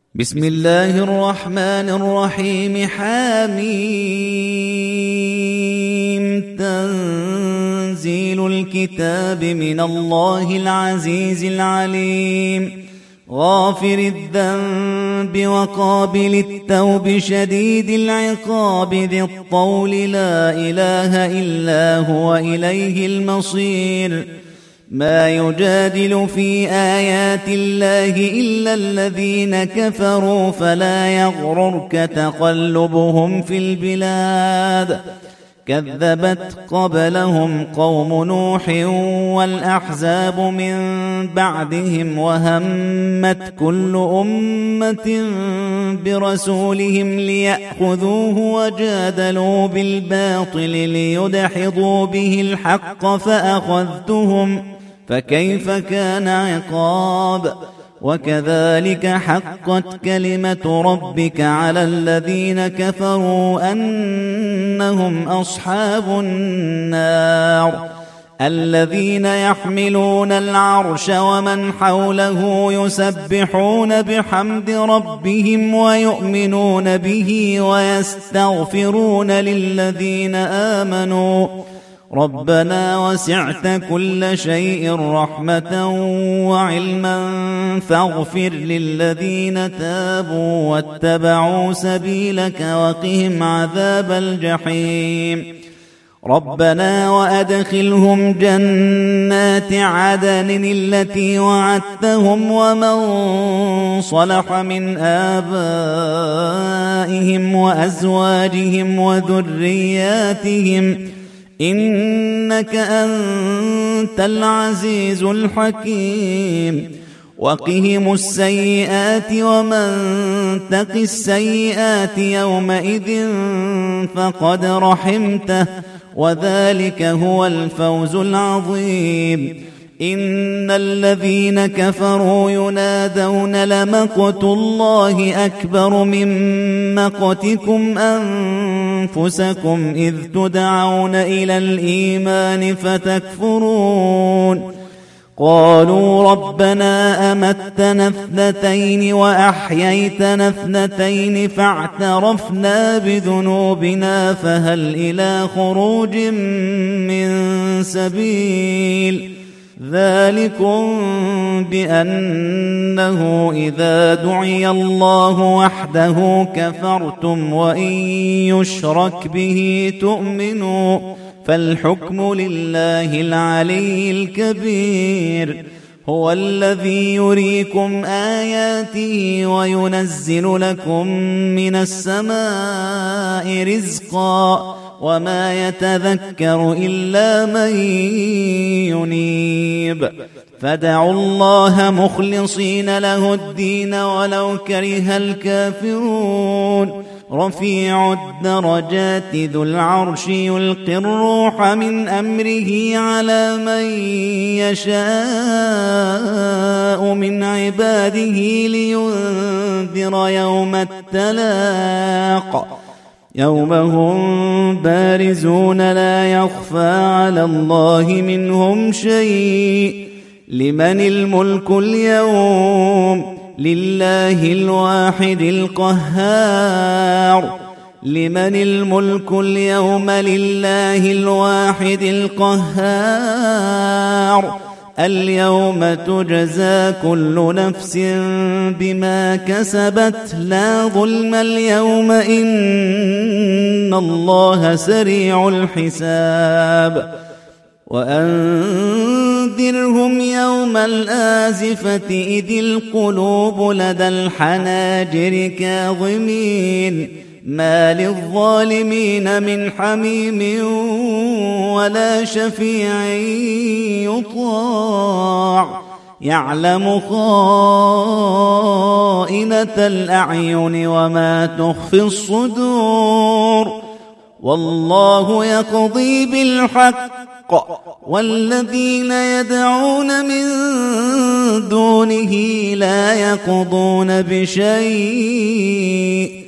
بسم الله الرحمن الرحيم. حميم. تنزيل الكتاب من الله العزيز العليم. غافر الذنب وقابل التوب شديد العقاب ذي الطول لا إله إلا هو إليه المصير. ما يجادل في آيات الله إلا الذين كفروا فلا يغررك تقلبهم في البلاد. كذبت قبلهم قوم نوح والأحزاب من بعدهم وهمت كل أمة برسولهم ليأخذوه وجادلوا بالباطل ليدحضوا به الحق فأخذتهم فكيف كان عقاب. وكذلك حقت كلمة ربك على الذين كفروا أنهم أصحاب النار. الذين يحملون العرش ومن حوله يسبحون بحمد ربهم ويؤمنون به ويستغفرون للذين آمنوا ربنا وسعت كل شيء رحمة وعلما فاغفر للذين تابوا واتبعوا سبيلك وقهم عذاب الجحيم. ربنا وأدخلهم جنات عدن التي وعدتهم ومن صلح من آبائهم وأزواجهم وذرياتهم إنك أنت العزيز الحكيم. وقهم السيئات ومن تق السيئات يومئذ فقد رحمته وذلك هو الفوز العظيم. إن الذين كفروا ينادون لمقت الله أكبر من مقتكم أنفسكم إذ تدعون إلى الإيمان فتكفرون. قالوا ربنا أمتنا اثنتين وأحييتنا اثنتين فاعترفنا بذنوبنا فهل إلى خروج من سبيل. ذلكم بأنه إذا دعي الله وحده كفرتم وإن يشرك به تؤمنوا فالحكم لله العلي الكبير. هو الذي يريكم آياته وينزل لكم من السماء رزقا وما يتذكر إلا من ينيب. فادعوا الله مخلصين له الدين ولو كره الكافرون. رفيع الدرجات ذو العرش يلقي الروح من أمره على من يشاء من عباده لينذر يوم التلاق يوم هم بارزون لا يخفى على الله منهم شيء. لمن الملك اليوم لله الواحد القهار. لمن الملك اليوم لله الواحد القهار. اليوم تجزى كل نفس بما كسبت لا ظلم اليوم إن الله سريع الحساب. وأنذرهم يوم الآزفة إذ القلوب لدى الحناجر كاظمين ما للظالمين من حميم ولا شفيع يطاع. يعلم خائنة الأعين وما تخفي الصدور. والله يقضي بالحق والذين يدعون من دونه لا يقضون بشيء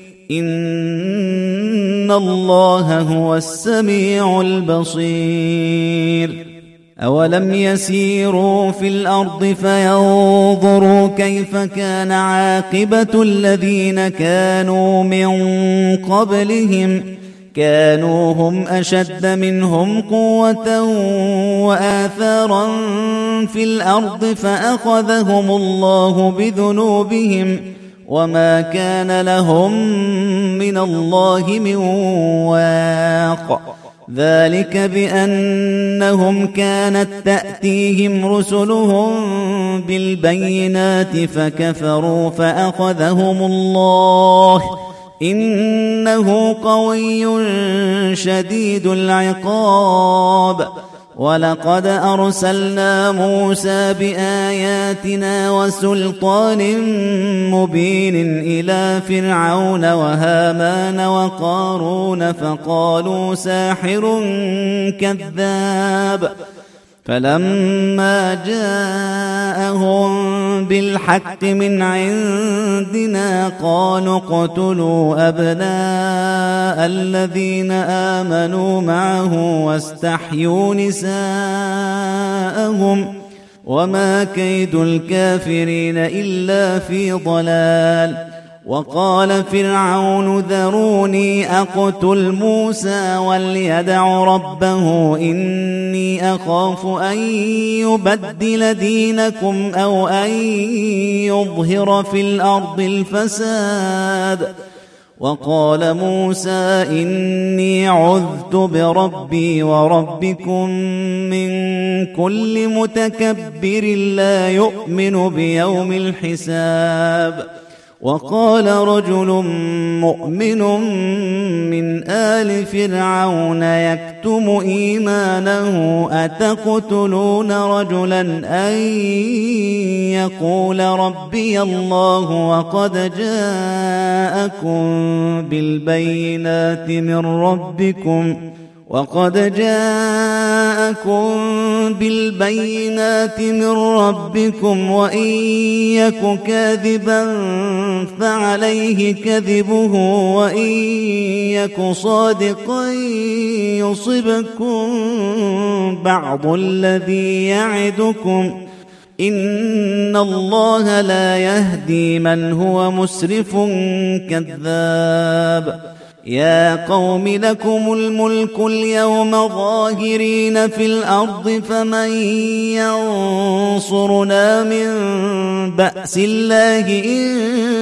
إن الله هو السميع البصير. أولم يسيروا في الأرض فينظروا كيف كان عاقبة الذين كانوا من قبلهم كانوا هم أشد منهم قوة وآثارا في الأرض فأخذهم الله بذنوبهم وما كان لهم من الله من واق ذلك بأنهم كانت تأتيهم رسلهم بالبينات فكفروا فأخذهم الله إنه قوي شديد العقاب ولقد أرسلنا موسى بآياتنا وسلطان مبين إلى فرعون وهامان وقارون فقالوا ساحر كذاب فلما جاءهم بالحق من عندنا قالوا اقتلوا أبناء الذين آمنوا معه واستحيوا نساءهم وما كيد الكافرين إلا في ضلال وقال فرعون ذروني أقتل موسى وليدع ربه إني أخاف أن يبدل دينكم أو أن يظهر في الأرض الفساد وقال موسى إني عذت بربي وربكم من كل متكبر لا يؤمن بيوم الحساب وقال رجل مؤمن من آل فرعون يكتم إيمانه أتقتلون رجلا أن يقول ربي الله وقد جاءكم بالبينات من ربكم وإن يك كاذبا فعليه كذبه وإن يك صادقا يصبكم بعض الذي يعدكم إن الله لا يهدي من هو مسرف كذاب يا قوم لكم الملك اليوم ظاهرين في الأرض فمن ينصرنا من بأس الله إن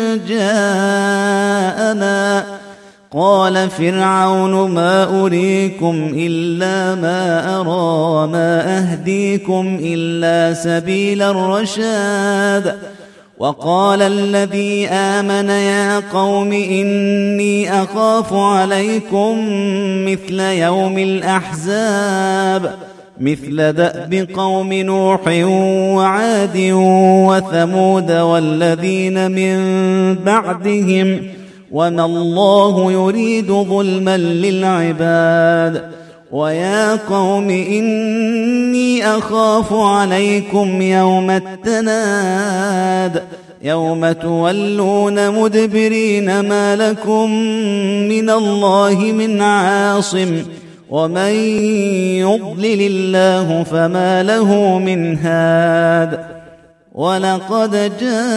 جاءنا قال فرعون ما أريكم إلا ما أرى ما أهديكم إلا سبيل الرشاد وقال الذي آمن يا قوم إني أخاف عليكم مثل يوم الأحزاب مثل دأب قوم نوح وعاد وثمود والذين من بعدهم وما الله يريد ظلما للعباد ويا قوم إني أخاف عليكم يوم التناد يوم تولون مدبرين ما لكم من الله من عاصم ومن يضلل الله فما له من هاد ولقد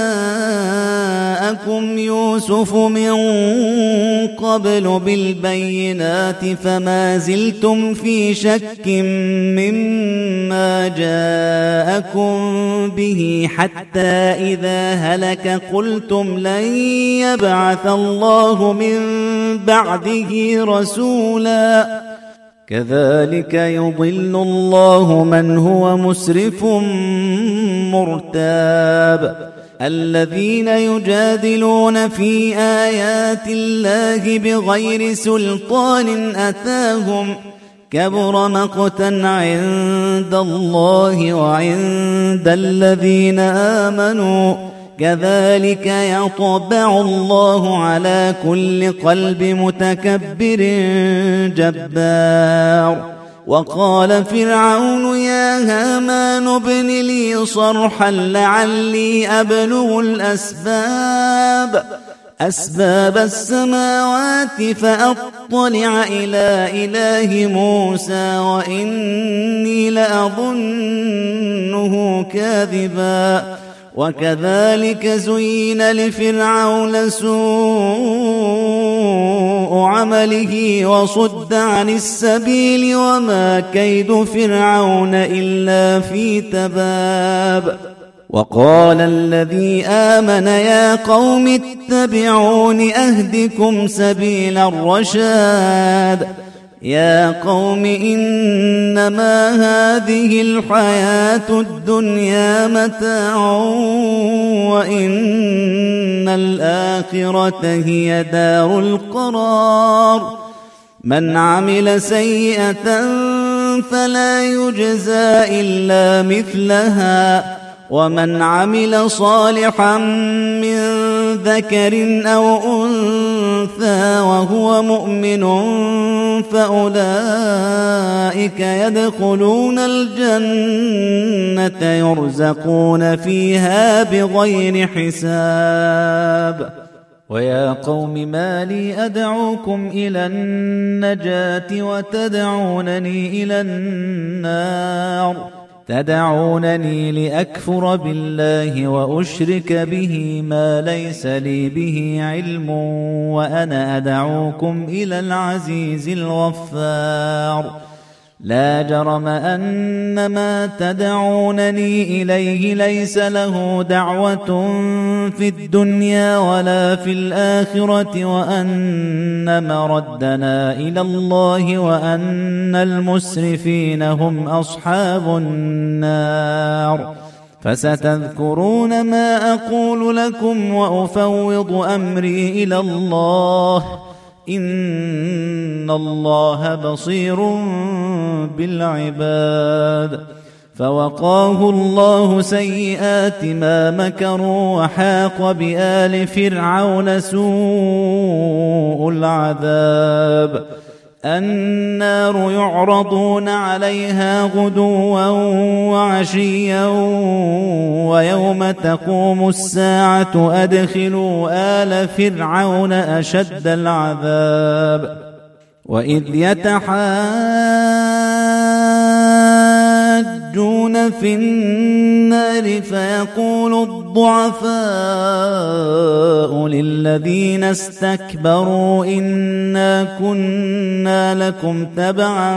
جاءكم يوسف من قبل بالبينات فما زلتم في شك مما جاءكم به حتى إذا هلك قلتم لن يبعث الله من بعده رسولا كذلك يضل الله من هو مسرف مرتاب الذين يجادلون في آيات الله بغير سلطان أتاهم كبر مقتا عند الله وعند الذين آمنوا كذلك يطبع الله على كل قلب متكبر جبار وقال فرعون يا هامان ابن لي صرحا لعلي أبلغ الأسباب أسباب السماوات فأطلع إلى إله موسى وإني لأظنه كاذبا وكذلك زين لفرعون سوء عمله وصد عن السبيل وما كيد فرعون إلا في تباب وقال الذي آمن يا قوم اتبعون أهدكم سبيل الرشاد يا قوم إنما هذه الحياة الدنيا متاع وإن الآخرة هي دار القرار من عمل سيئة فلا يجزى إلا مثلها ومن عمل صالحا من ذكر أو أنثى وهو مؤمن فأولئك يدخلون الجنة يرزقون فيها بغير حساب ويا قوم ما لي أدعوكم إلى النجاة وتدعونني إلى النار تدعونني لأكفر بالله وأشرك به ما ليس لي به علم وأنا أدعوكم إلى العزيز الغفار لا جرم أن ما تدعونني إليه ليس له دعوة في الدنيا ولا في الآخرة وأن مردنا إلى الله وأن المسرفين هم أصحاب النار فستذكرون ما أقول لكم وأفوض أمري إلى الله إن الله بصير بالعباد فوقاه الله سيئات ما مكروا وحاق بآل فرعون سوء العذاب النار يعرضون عليها غدوا وعشيا ويوم تقوم الساعة أدخلوا آل فرعون أشد العذاب وإذ يتحاجون في النار فيقول الضعفاء للذين استكبروا إنا كنا لكم تبعا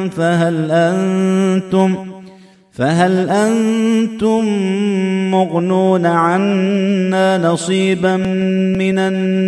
فهل أنتم مغنون عنا نصيبا من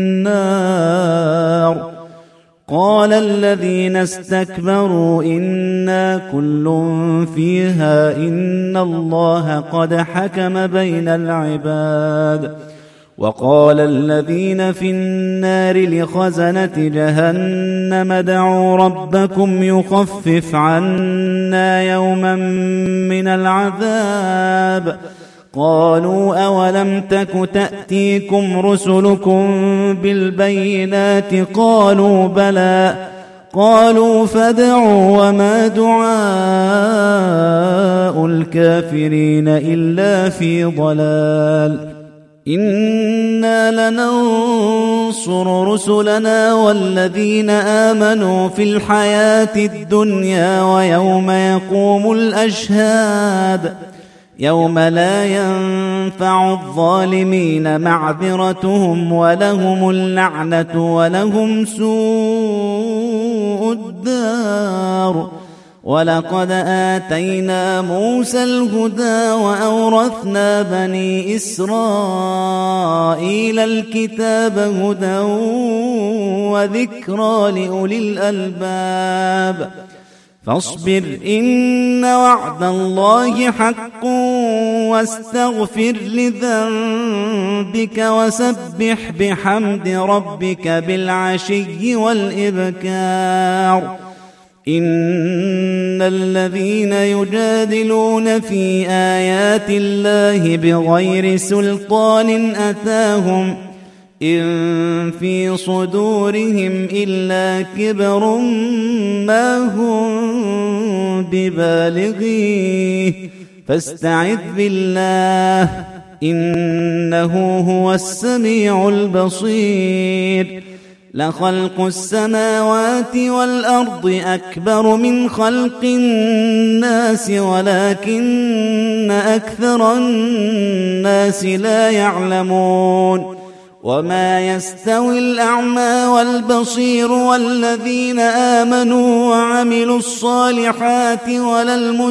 النار قال الذين استكبروا إنا كل فيها إن الله قد حكم بين العباد وقال الذين في النار لخزنة جهنم ادعوا ربكم يخفف عنا يوما من العذاب قالوا أولم تك تأتيكم رسلكم بالبينات قالوا بلى قالوا فادعوا وما دعاء الكافرين إلا في ضلال إنا لننصر رسلنا والذين آمنوا في الحياة الدنيا ويوم يقوم الأشهاد يوم لا ينفع الظالمين معذرتهم ولهم اللعنة ولهم سوء الدار ولقد آتينا موسى الهدى وأورثنا بني إسرائيل الكتاب هدى وذكرى لأولي الألباب فاصبر إن وعد الله حق واستغفر لذنبك وسبح بحمد ربك بالعشي والإبكار إن الذين يجادلون في آيات الله بغير سلطان أتاهم إن في صدورهم إلا كبر ما هم ببالغيه فاستعذ بالله إنه هو السميع البصير لخلق السماوات والأرض أكبر من خلق الناس ولكن أكثر الناس لا يعلمون وما يستوي الأعمى والبصير والذين آمنوا وعملوا الصالحات ولا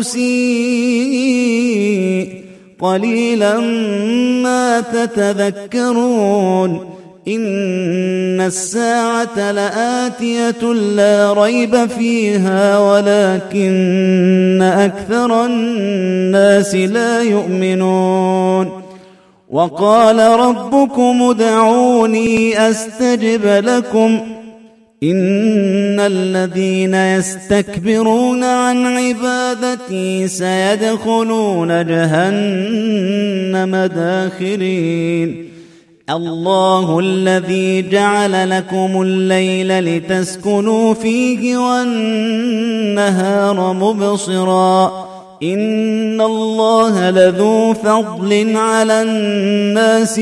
المسيء قليلا ما تتذكرون إن الساعة لآتية لا ريب فيها ولكن أكثر الناس لا يؤمنون وقال ربكم ادعوني أستجب لكم إن الذين يستكبرون عن عبادتي سيدخلون جهنم داخرين الله الذي جعل لكم الليل لتسكنوا فيه والنهار مبصرا إن الله لذو فضل على الناس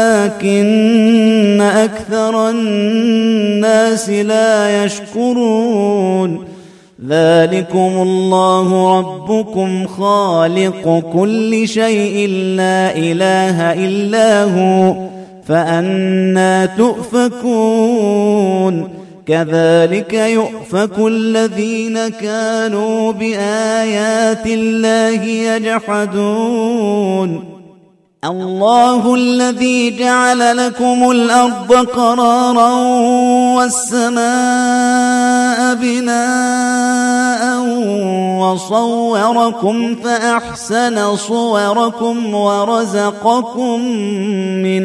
ولكن أكثر الناس لا يشكرون ذلكم الله ربكم خالق كل شيء لا إله إلا هو فأنى تؤفكون كذلك يؤفك الذين كانوا بآيات الله يجحدون الله الذي جعل لكم الأرض قرارا والسماء بناء وصوركم فأحسن صوركم ورزقكم من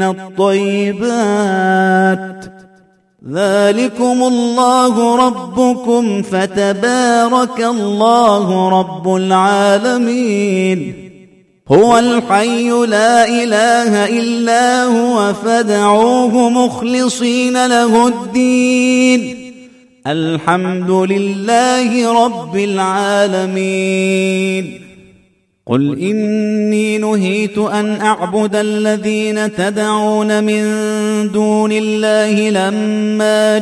الطيبات ذلكم الله ربكم فتبارك الله رب العالمين هو الحي لا إله إلا هو فادعوه مخلصين له الدين الحمد لله رب العالمين قل إني نهيت أن أعبد الذين تدعون من دون الله لما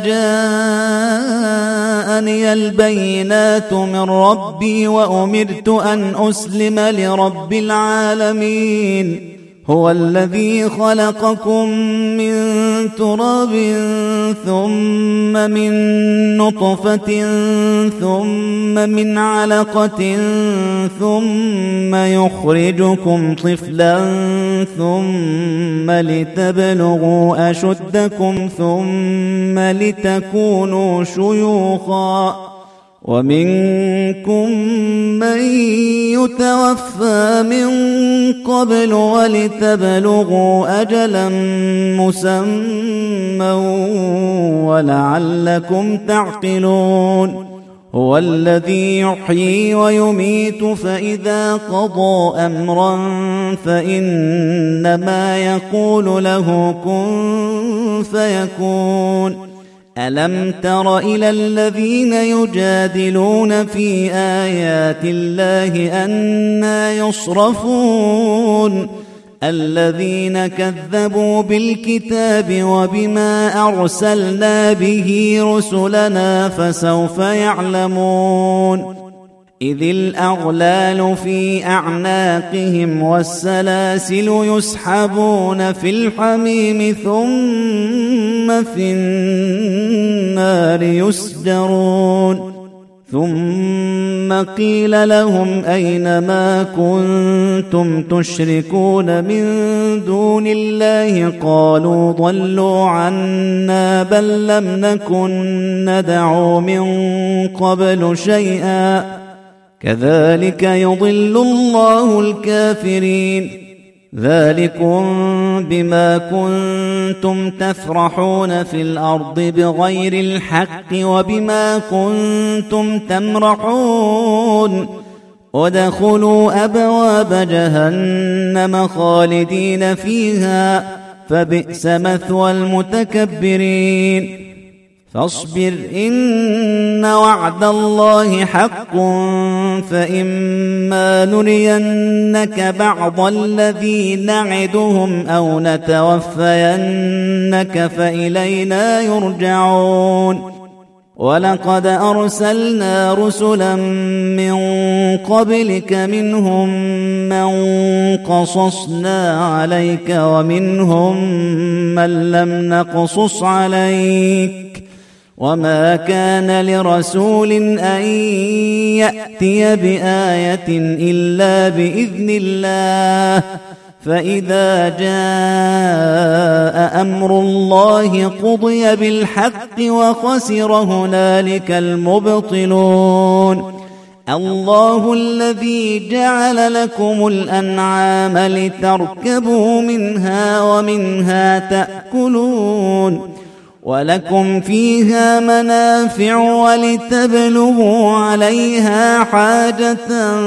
جاءني البينات من ربي وأمرت أن أسلم لرب العالمين هو الذي خلقكم من تراب ثم من نطفة ثم من علقة ثم يخرجكم طفلا ثم لتبلغوا أشدكم ثم لتكونوا شيوخا ومنكم من يتوفى من قبل ولتبلغوا أجلا مسمى ولعلكم تعقلون هو الذي يحيي ويميت فإذا قضى أمرا فإنما يقول له كن فيكون ألم تر إلى الذين يجادلون في آيات الله أنى يصرفون الذين كذبوا بالكتاب وبما أرسلنا به رسلنا فسوف يعلمون إذ الأغلال في أعناقهم والسلاسل يسحبون في الحميم ثم في النار يسجرون ثم قيل لهم أين ما كنتم تشركون من دون الله قالوا ضلوا عنا بل لم نكن ندعو من قبل شيئا كذلك يضل الله الكافرين ذلكم بما كنتم تفرحون في الأرض بغير الحق وبما كنتم تمرحون ودخلوا أبواب جهنم خالدين فيها فبئس مثوى المتكبرين فاصبر إن وعد الله حق فإما نرينك بعض الذي نعدهم أو نتوفينك فإلينا يرجعون ولقد أرسلنا رسلا من قبلك منهم من قصصنا عليك ومنهم من لم نقصص عليك وما كان لرسول أن يأتي بآية إلا بإذن الله فإذا جاء أمر الله قضي بالحق وخسر هنالك المبطلون الله الذي جعل لكم الأنعام لتركبوا منها ومنها تأكلون ولكم فيها منافع ولتبلغوا عليها حاجة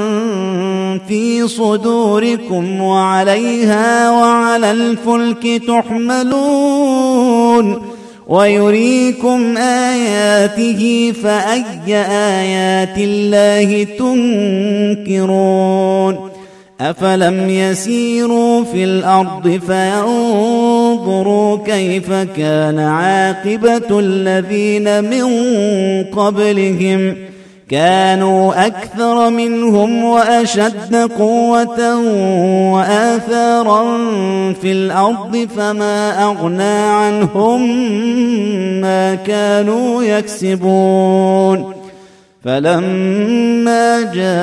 في صدوركم وعليها وعلى الفلك تحملون ويريكم آياته فأي آيات الله تنكرون أفلم يسيروا في الأرض فينظروا كيف كان عاقبة الذين من قبلهم كانوا أكثر منهم وأشد قوة وآثارا في الأرض فما أغنى عنهم ما كانوا يكسبون فلما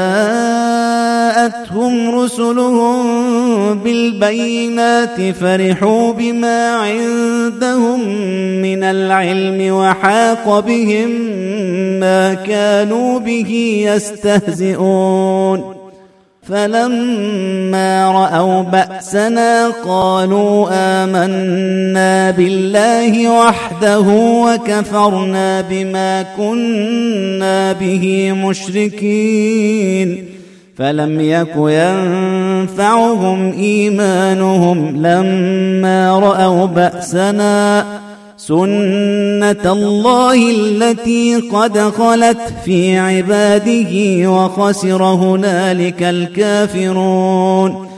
جاءتهم رسلهم بالبينات فرحوا بما عندهم من العلم وحاق بهم ما كانوا به يستهزئون فلما رأوا بأسنا قالوا آمنا بالله وحده وكفرنا بما كنا به مشركين فلم يك ينفعهم إيمانهم لما رأوا بأسنا سنة الله التي قد خلت في عباده وخسر هنالك الكافرون